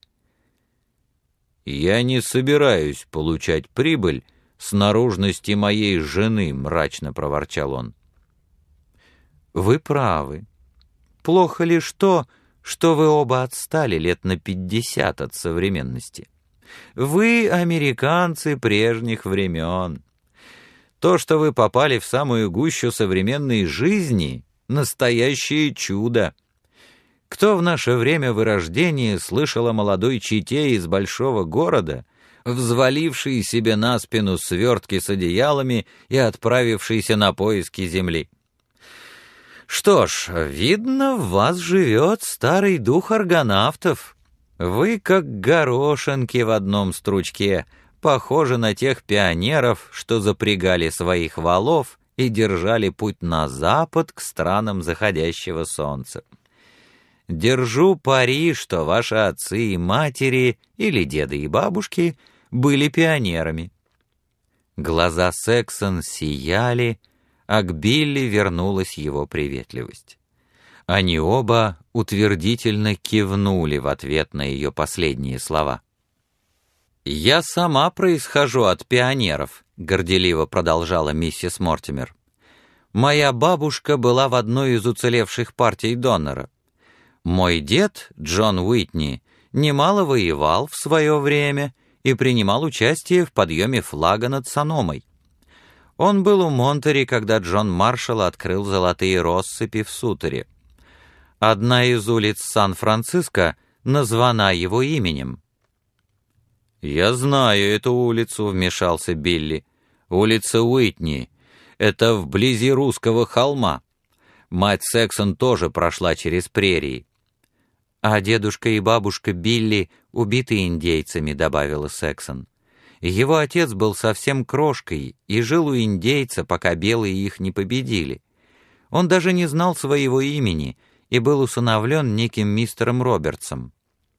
«Я не собираюсь получать прибыль с наружности моей жены», — мрачно проворчал он. «Вы правы. Плохо лишь то, что вы оба отстали лет на 50 от современности. Вы американцы прежних времен. То, что вы попали в самую гущу современной жизни — настоящее чудо. Кто в наше время вырождения слышал о молодой чете из большого города, взвалившей себе на спину свертки с одеялами и отправившейся на поиски земли? Что ж, видно, в вас живет старый дух аргонавтов. Вы, как горошинки в одном стручке, похожи на тех пионеров, что запрягали своих валов и держали путь на запад к странам заходящего солнца. Держу пари, что ваши отцы и матери, или деды и бабушки, были пионерами». Глаза Сексон сияли, а к Билли вернулась его приветливость. Они оба утвердительно кивнули в ответ на ее последние слова. «Я сама происхожу от пионеров», — горделиво продолжала миссис Мортимер. «Моя бабушка была в одной из уцелевших партий донора. Мой дед, Джон Уитни, немало воевал в свое время и принимал участие в подъеме флага над Саномой. Он был у Монтери, когда Джон Маршалл открыл золотые россыпи в Сутере. Одна из улиц Сан-Франциско названа его именем». «Я знаю эту улицу», — вмешался Билли. «Улица Уитни. Это вблизи Русского холма. Мать Сексон тоже прошла через прерии». «А дедушка и бабушка Билли убиты индейцами», — добавила Сексон. «Его отец был совсем крошкой и жил у индейца, пока белые их не победили. Он даже не знал своего имени и был усыновлен неким мистером Робертсом».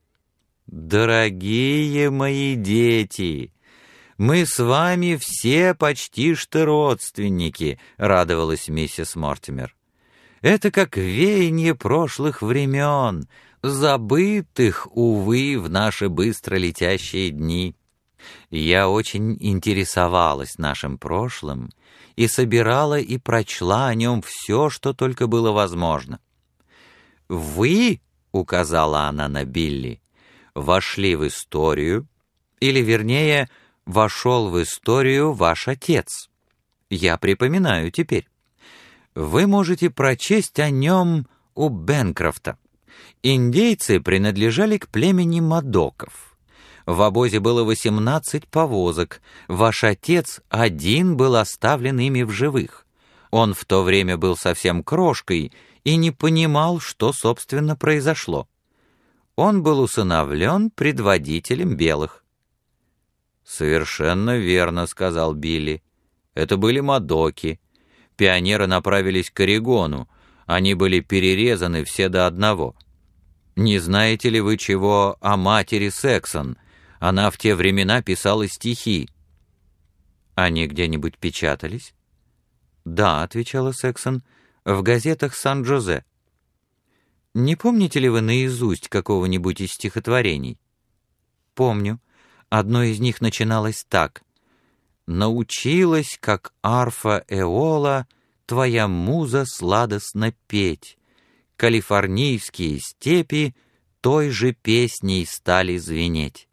«Дорогие мои дети, мы с вами все почти что родственники», — радовалась миссис Мортимер. «Это как веяние прошлых времен, забытых, увы, в наши быстро летящие дни. Я очень интересовалась нашим прошлым и собирала и прочла о нем все, что только было возможно. Вы, — указала она на Билли, — вошли в историю, или, вернее, вошел в историю ваш отец. Я припоминаю теперь. Вы можете прочесть о нем у Бенкрофта. Индейцы принадлежали к племени Мадоков. В обозе было 18 повозок. Ваш отец один был оставлен ими в живых. Он в то время был совсем крошкой и не понимал, что, собственно, произошло. Он был усыновлен предводителем белых. «Совершенно верно», — сказал Билли. «Это были Мадоки. Пионеры направились к Орегону. Они были перерезаны все до одного. Не знаете ли вы чего о матери Сексон? Она в те времена писала стихи». «Они где-нибудь печатались?» «Да», — отвечала Сексон, — «в газетах Сан-Джозе». «Не помните ли вы наизусть какого-нибудь из стихотворений?» «Помню. Одно из них начиналось так: «Научилась, как арфа Эола, твоя муза сладостно петь. Калифорнийские степи той же песней стали звенеть».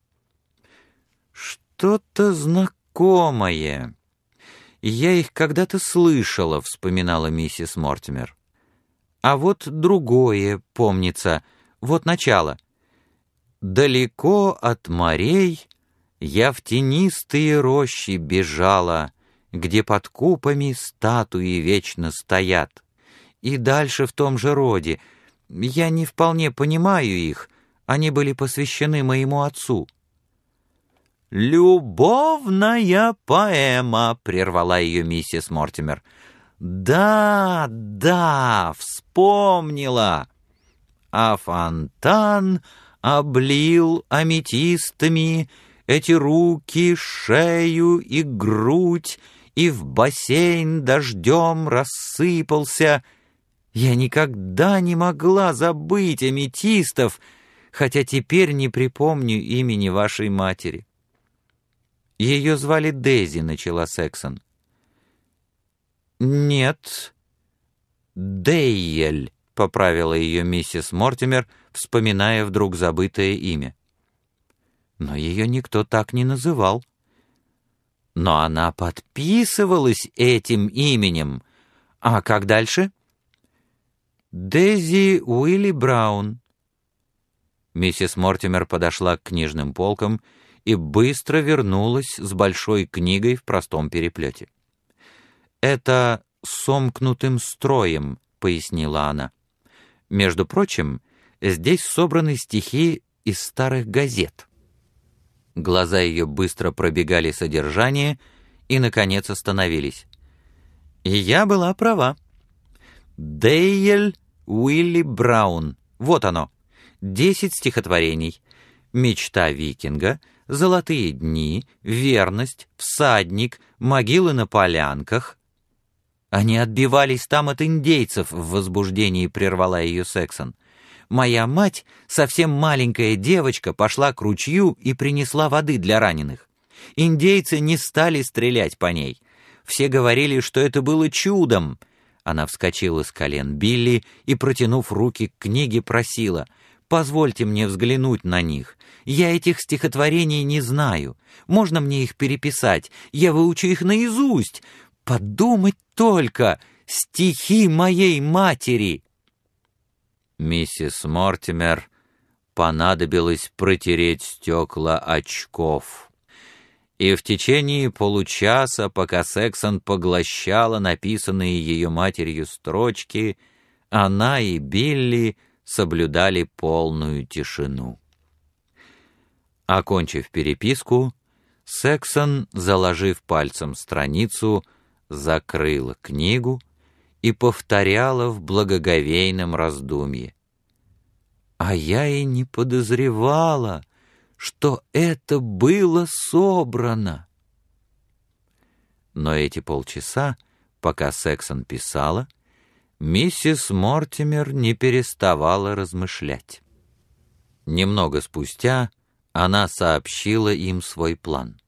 «Что-то знакомое. Я их когда-то слышала», — вспоминала миссис Мортимер. «А вот другое, помнится, вот начало. Далеко от морей я в тенистые рощи бежала, где под купами статуи вечно стоят». И дальше в том же роде. Я не вполне понимаю их, они были посвящены моему отцу. «Любовная поэма», — прервала ее миссис Мортимер. «Да, да, вспомнила». А фонтан облил аметистами эти руки, шею и грудь, и в бассейн дождем рассыпался. Я никогда не могла забыть аметистов, хотя теперь не припомню имени вашей матери. Ее звали Дейзи, начала Сексон. Нет, Дейель, поправила ее миссис Мортимер, вспоминая вдруг забытое имя. Но ее никто так не называл. Но она подписывалась этим именем. А как дальше? Дейзи Уилли Браун. Миссис Мортимер подошла к книжным полкам и быстро вернулась с большой книгой в простом переплете. «Это сомкнутым строем», — пояснила она. «Между прочим, здесь собраны стихи из старых газет». Глаза ее быстро пробегали содержание и, наконец, остановились. И я была права. Дейель Уилли Браун. Вот оно. 10 стихотворений. «Мечта викинга», «Золотые дни», «Верность», «Всадник», «Могилы на полянках». Они отбивались там от индейцев, в возбуждении прервала ее Сексон. Моя мать, совсем маленькая девочка, пошла к ручью и принесла воды для раненых. Индейцы не стали стрелять по ней. Все говорили, что это было чудом. Она вскочила с колен Билли и, протянув руки к книге, просила: «Позвольте мне взглянуть на них. Я этих стихотворений не знаю. Можно мне их переписать? Я выучу их наизусть. Подумать только! Стихи моей матери!» Миссис Мортимер понадобилось протереть стекла очков. И в течение получаса, пока Сексон поглощала написанные ее матерью строчки, она и Билли соблюдали полную тишину. Окончив переписку, Сексон, заложив пальцем страницу, закрыла книгу и повторяла в благоговейном раздумье: «А я и не подозревала, что это было собрано». Но эти полчаса, пока Сексон писала, миссис Мортимер не переставала размышлять. Немного спустя она сообщила им свой план.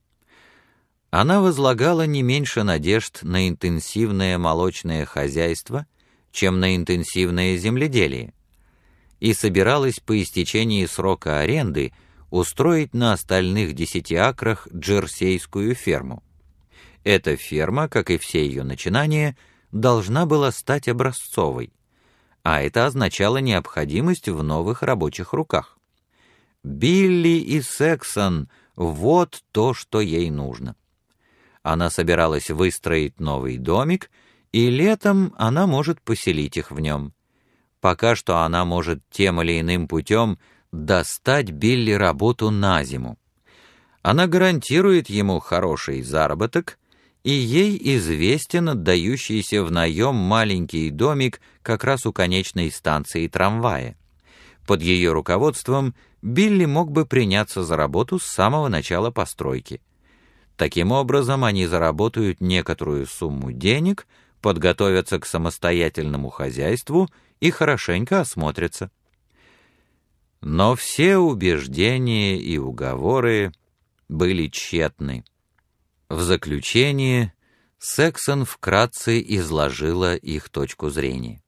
Она возлагала не меньше надежд на интенсивное молочное хозяйство, чем на интенсивное земледелие, и собиралась по истечении срока аренды устроить на остальных 10 акрах джерсейскую ферму. Эта ферма, как и все ее начинания, должна была стать образцовой, а это означало необходимость в новых рабочих руках. Билли и Сексон — вот то, что ей нужно. Она собиралась выстроить новый домик, и летом она может поселить их в нем. Пока что она может тем или иным путем достать Билли работу на зиму. Она гарантирует ему хороший заработок, и ей известен отдающийся в наем маленький домик как раз у конечной станции трамвая. Под ее руководством Билли мог бы приняться за работу с самого начала постройки. Таким образом, они заработают некоторую сумму денег, подготовятся к самостоятельному хозяйству и хорошенько осмотрятся. Но все убеждения и уговоры были тщетны. В заключение Сексон вкратце изложила их точку зрения.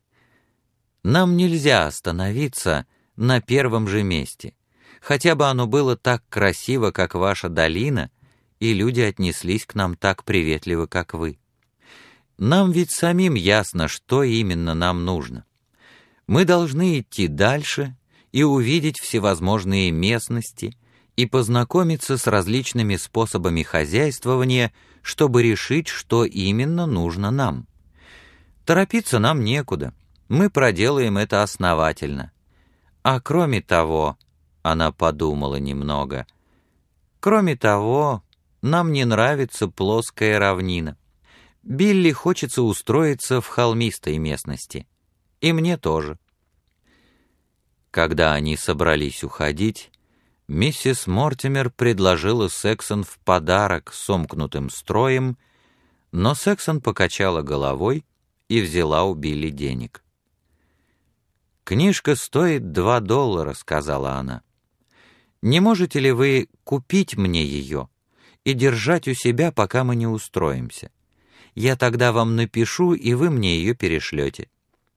«Нам нельзя остановиться на первом же месте, хотя бы оно было так красиво, как ваша долина, и люди отнеслись к нам так приветливо, как вы. Нам ведь самим ясно, что именно нам нужно. Мы должны идти дальше и увидеть всевозможные местности и познакомиться с различными способами хозяйствования, чтобы решить, что именно нужно нам. Торопиться нам некуда, мы проделаем это основательно. А кроме того, она подумала немного, Кроме того, нам не нравится плоская равнина. Билли хочется устроиться в холмистой местности. И мне тоже». Когда они собрались уходить, миссис Мортимер предложила Сексон в подарок сомкнутым строем, но Сексон покачала головой и взяла у Билли денег. «Книжка стоит $2, — сказала она. Не можете ли вы купить мне ее и держать у себя, пока мы не устроимся? Я тогда вам напишу, и вы мне ее перешлете».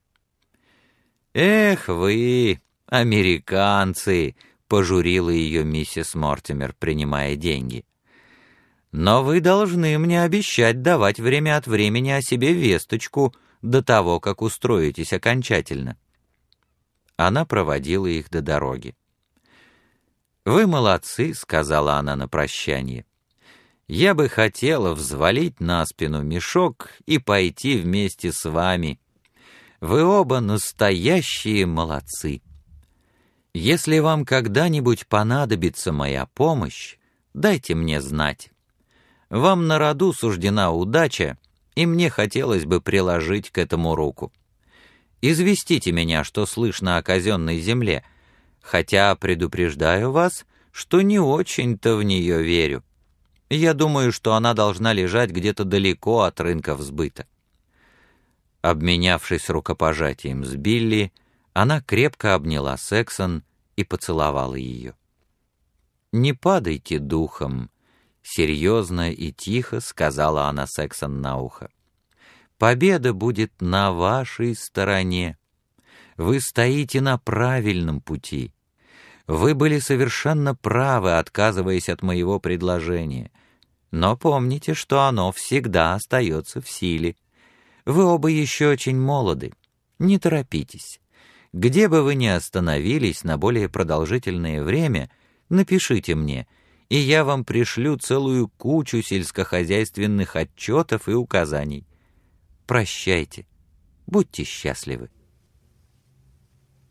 «Эх вы, американцы!» — пожурила ее миссис Мортимер, принимая деньги. «Но вы должны мне обещать давать время от времени о себе весточку до того, как устроитесь окончательно». Она проводила их до дороги. «Вы молодцы», — сказала она на прощание. «Я бы хотела взвалить на спину мешок и пойти вместе с вами. Вы оба настоящие молодцы. Если вам когда-нибудь понадобится моя помощь, дайте мне знать. Вам на роду суждена удача, и мне хотелось бы приложить к этому руку. Известите меня, что слышно о казенной земле, хотя предупреждаю вас, что не очень-то в нее верю. Я думаю, что она должна лежать где-то далеко от рынков сбыта». Обменявшись рукопожатием с Билли, она крепко обняла Сексон и поцеловала ее. «Не падайте духом», — серьезно и тихо сказала она Сексон на ухо. «Победа будет на вашей стороне. Вы стоите на правильном пути. Вы были совершенно правы, отказываясь от моего предложения. Но помните, что оно всегда остается в силе. Вы оба еще очень молоды. Не торопитесь. Где бы вы ни остановились на более продолжительное время, напишите мне, и я вам пришлю целую кучу сельскохозяйственных отчетов и указаний. Прощайте. Будьте счастливы».